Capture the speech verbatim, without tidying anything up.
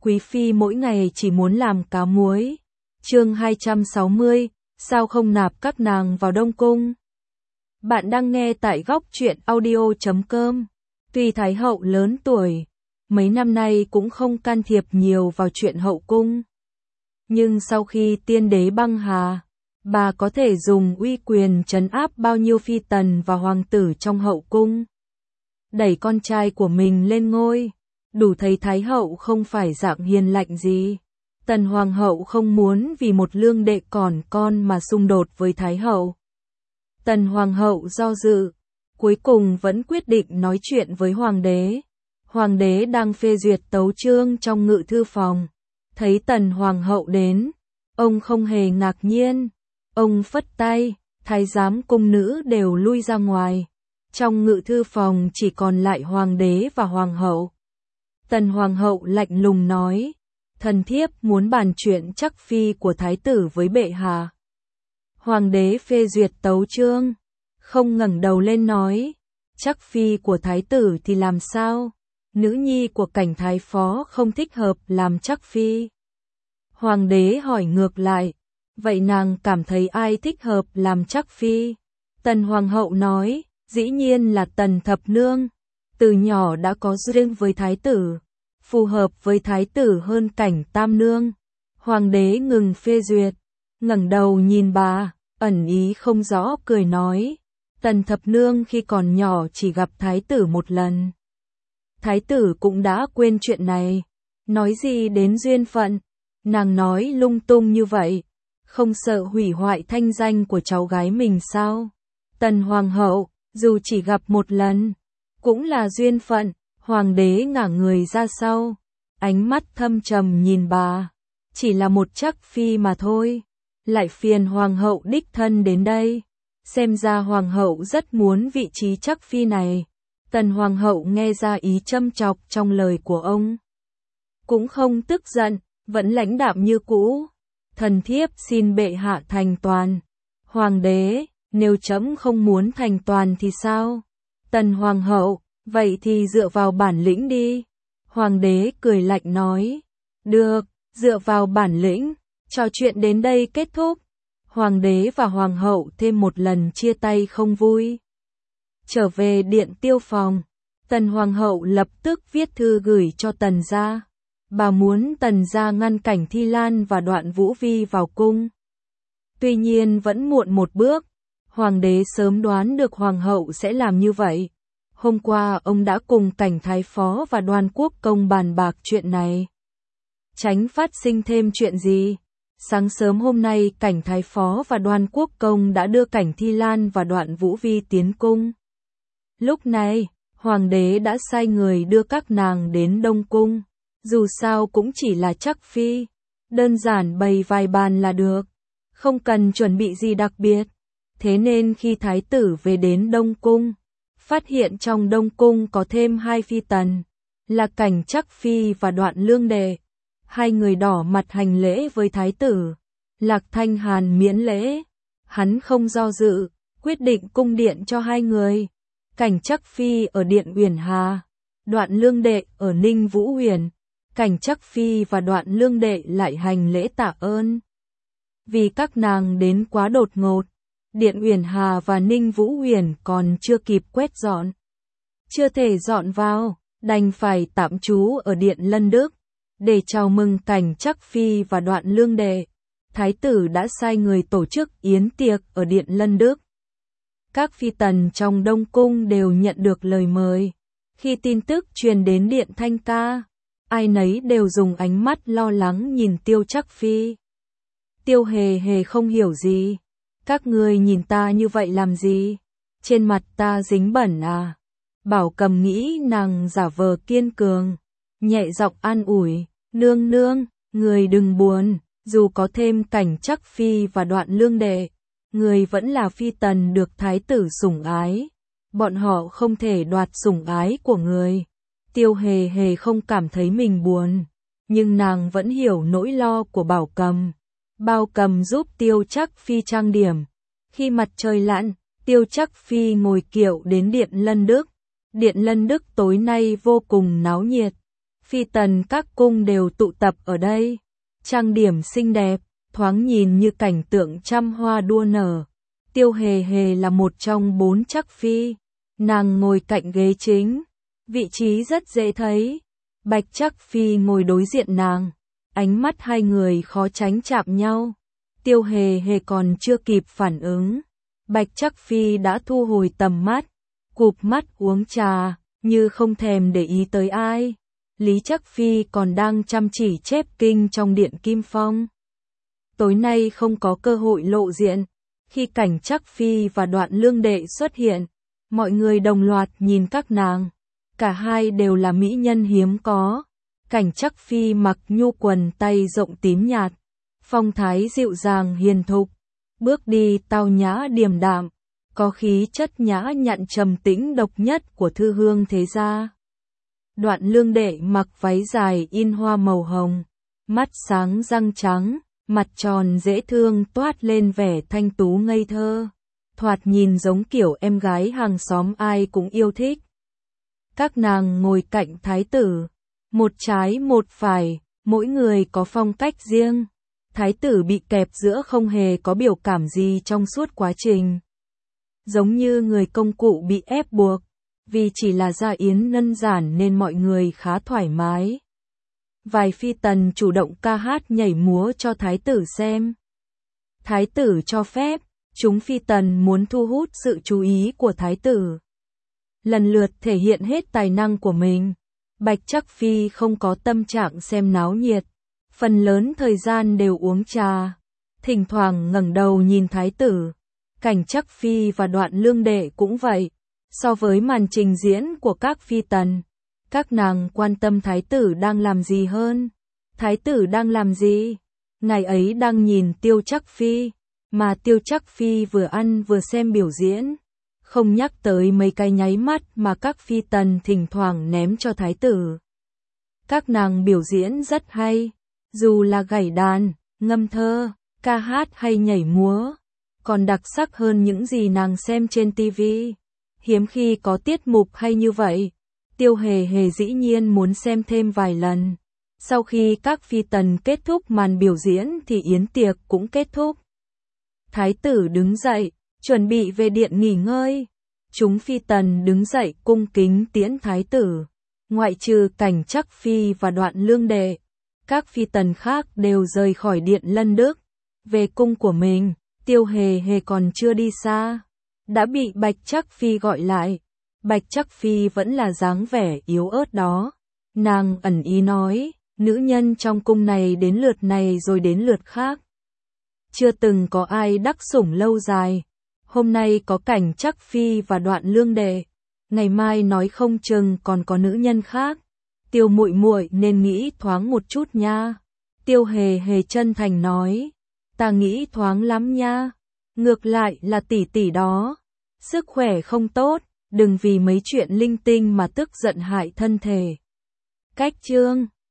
Quý phi mỗi ngày chỉ muốn làm cá muối. Chương hai trăm sáu mươi, sao không nạp các nàng vào Đông Cung? Bạn đang nghe tại góc truyện audio chấm com. Tuy Thái hậu lớn tuổi, mấy năm nay cũng không can thiệp nhiều vào chuyện hậu cung. Nhưng sau khi tiên đế băng hà, bà có thể dùng uy quyền trấn áp bao nhiêu phi tần và hoàng tử trong hậu cung. Đẩy con trai của mình lên ngôi, đủ thấy Thái hậu không phải dạng hiền lạnh gì. Tần hoàng hậu không muốn vì một lương đệ còn con mà xung đột với Thái hậu. Tần hoàng hậu do dự, cuối cùng vẫn quyết định nói chuyện với hoàng đế. Hoàng đế đang phê duyệt tấu chương trong ngự thư phòng, thấy tần hoàng hậu đến, ông không hề ngạc nhiên. Ông phất tay, thái giám cung nữ đều lui ra ngoài. Trong ngự thư phòng chỉ còn lại hoàng đế và hoàng hậu. Tần hoàng hậu lạnh lùng nói, thần thiếp muốn bàn chuyện chắc phi của thái tử với bệ hạ. Hoàng đế phê duyệt tấu chương, không ngẩng đầu lên nói, chắc phi của thái tử thì làm sao? Nữ nhi của cảnh thái phó không thích hợp làm chắc phi. Hoàng đế hỏi ngược lại, vậy nàng cảm thấy ai thích hợp làm chắc phi? Tần hoàng hậu nói, dĩ nhiên là Tần thập nương, từ nhỏ đã có duyên với thái tử, phù hợp với thái tử hơn cảnh tam nương. Hoàng đế ngừng phê duyệt, ngẩng đầu nhìn bà, ẩn ý không rõ cười nói, Tần thập nương khi còn nhỏ chỉ gặp thái tử một lần. Thái tử cũng đã quên chuyện này, nói gì đến duyên phận, nàng nói lung tung như vậy, không sợ hủy hoại thanh danh của cháu gái mình sao? Tần hoàng hậu, dù chỉ gặp một lần, cũng là duyên phận. Hoàng đế ngả người ra sau, ánh mắt thâm trầm nhìn bà, chỉ là một chắc phi mà thôi, lại phiền hoàng hậu đích thân đến đây, xem ra hoàng hậu rất muốn vị trí chắc phi này. Tần hoàng hậu nghe ra ý châm chọc trong lời của ông, cũng không tức giận, vẫn lãnh đạm như cũ, thần thiếp xin bệ hạ thành toàn. Hoàng đế, nếu trẫm không muốn thành toàn thì sao? Tần hoàng hậu, vậy thì dựa vào bản lĩnh đi. Hoàng đế cười lạnh nói, được, dựa vào bản lĩnh. Trò chuyện đến đây kết thúc. Hoàng đế và hoàng hậu thêm một lần chia tay không vui. Trở về điện tiêu phòng, Tần hoàng hậu lập tức viết thư gửi cho Tần gia. Bà muốn Tần gia ngăn Cảnh Thi Lan và Đoạn Vũ Vi vào cung. Tuy nhiên vẫn muộn một bước, hoàng đế sớm đoán được hoàng hậu sẽ làm như vậy. Hôm qua ông đã cùng Cảnh Thái Phó và Đoan Quốc Công bàn bạc chuyện này. Tránh phát sinh thêm chuyện gì. Sáng sớm hôm nay Cảnh Thái Phó và Đoan Quốc Công đã đưa Cảnh Thi Lan và Đoạn Vũ Vi tiến cung. Lúc này, hoàng đế đã sai người đưa các nàng đến Đông Cung. Dù sao cũng chỉ là chắc phi, đơn giản bày vài bàn là được, không cần chuẩn bị gì đặc biệt. Thế nên khi thái tử về đến Đông Cung, phát hiện trong Đông Cung có thêm hai phi tần, là Cảnh chắc phi và Đoạn lương đệ. Hai người đỏ mặt hành lễ với thái tử. Lạc Thanh Hàn miễn lễ, hắn không do dự, quyết định cung điện cho hai người. Cảnh chắc phi ở điện Uyển Hà, Đoạn lương đệ ở Ninh Vũ Huyền. Cảnh chắc phi và Đoạn lương đệ lại hành lễ tạ ơn. Vì các nàng đến quá đột ngột, điện Uyển Hà và Ninh Vũ Huyền còn chưa kịp quét dọn, chưa thể dọn vào, đành phải tạm trú ở điện Lân Đức. Để chào mừng Cảnh chắc phi và Đoạn lương đệ, thái tử đã sai người tổ chức yến tiệc ở điện Lân Đức. Các phi tần trong Đông Cung đều nhận được lời mời. Khi tin tức truyền đến điện Thanh Ca, ai nấy đều dùng ánh mắt lo lắng nhìn Tiêu chắc phi. Tiêu hề hề không hiểu gì. Các ngươi nhìn ta như vậy làm gì? Trên mặt ta dính bẩn à? Bảo Cầm nghĩ nàng giả vờ kiên cường, nhẹ giọng an ủi, nương nương, người đừng buồn, dù có thêm Cảnh chắc phi và Đoạn lương đệ, người vẫn là phi tần được thái tử sủng ái, bọn họ không thể đoạt sủng ái của người. Tiêu hề hề không cảm thấy mình buồn, nhưng nàng vẫn hiểu nỗi lo của Bảo Cầm. Bảo Cầm giúp Tiêu chắc phi trang điểm. Khi mặt trời lặn, Tiêu chắc phi ngồi kiệu đến điện Lân Đức. Điện Lân Đức tối nay vô cùng náo nhiệt. phi tần các cung đều tụ tập ở đây, trang điểm xinh đẹp, thoáng nhìn như cảnh tượng trăm hoa đua nở. Tiêu Hề Hề là một trong bốn chắc phi, nàng ngồi cạnh ghế chính, vị trí rất dễ thấy. Bạch Chắc Phi ngồi đối diện nàng, ánh mắt hai người khó tránh chạm nhau. Tiêu Hề Hề còn chưa kịp phản ứng, Bạch Chắc Phi đã thu hồi tầm mắt, cụp mắt uống trà, như không thèm để ý tới ai. Lý Chắc Phi còn đang chăm chỉ chép kinh trong điện Kim Phong. Tối nay không có cơ hội lộ diện. Khi Cảnh Chắc Phi và Đoạn Lương Đệ xuất hiện, mọi người đồng loạt nhìn các nàng. Cả hai đều là mỹ nhân hiếm có. Cảnh Chắc Phi mặc nhu quần tay rộng tím nhạt, phong thái dịu dàng hiền thục, bước đi tao nhã điềm đạm, có khí chất nhã nhặn trầm tĩnh độc nhất của thư hương thế gia. Đoạn Lương Đệ mặc váy dài in hoa màu hồng, mắt sáng răng trắng, mặt tròn dễ thương toát lên vẻ thanh tú ngây thơ, thoạt nhìn giống kiểu em gái hàng xóm ai cũng yêu thích. Các nàng ngồi cạnh thái tử, một trái một phải, mỗi người có phong cách riêng. Thái tử bị kẹp giữa không hề có biểu cảm gì trong suốt quá trình. Giống như người công cụ bị ép buộc, vì chỉ là gia yến đơn giản nên mọi người khá thoải mái. Vài phi tần chủ động ca hát nhảy múa cho thái tử xem. Thái tử cho phép, chúng phi tần muốn thu hút sự chú ý của thái tử, lần lượt thể hiện hết tài năng của mình. Bạch Chắc Phi không có tâm trạng xem náo nhiệt, phần lớn thời gian đều uống trà, thỉnh thoảng ngẩng đầu nhìn thái tử. Cảnh Chắc Phi và Đoạn Lương Đệ cũng vậy. So với màn trình diễn của các phi tần, các nàng quan tâm thái tử đang làm gì hơn. Thái tử đang làm gì? Ngày ấy đang nhìn Tiêu Chắc Phi, mà Tiêu Chắc Phi vừa ăn vừa xem biểu diễn, không nhắc tới mấy cái nháy mắt mà các phi tần thỉnh thoảng ném cho thái tử. Các nàng biểu diễn rất hay, dù là gảy đàn, ngâm thơ, ca hát hay nhảy múa, còn đặc sắc hơn những gì nàng xem trên ti vi. Hiếm khi có tiết mục hay như vậy. Tiêu Hề Hề dĩ nhiên muốn xem thêm vài lần. Sau khi các phi tần kết thúc màn biểu diễn thì yến tiệc cũng kết thúc. Thái tử đứng dậy, chuẩn bị về điện nghỉ ngơi. Chúng phi tần đứng dậy cung kính tiễn thái tử. Ngoại trừ Cảnh Chắc Phi và Đoạn Lương Đệ, các phi tần khác đều rời khỏi điện Lân Đức, về cung của mình. Tiêu Hề Hề còn chưa đi xa, đã bị Bạch Chắc Phi gọi lại. Bạch Chắc Phi vẫn là dáng vẻ yếu ớt đó. Nàng ẩn ý nói, nữ nhân trong cung này đến lượt này rồi đến lượt khác. Chưa từng có ai đắc sủng lâu dài. Hôm nay có Cảnh Chắc Phi và Đoạn Lương Đệ, ngày mai nói không chừng còn có nữ nhân khác. Tiêu muội muội nên nghĩ thoáng một chút nha. Tiêu Hề Hề chân thành nói, ta nghĩ thoáng lắm nha. Ngược lại là tỷ tỷ đó, sức khỏe không tốt, đừng vì mấy chuyện linh tinh mà tức giận hại thân thể. Cách chương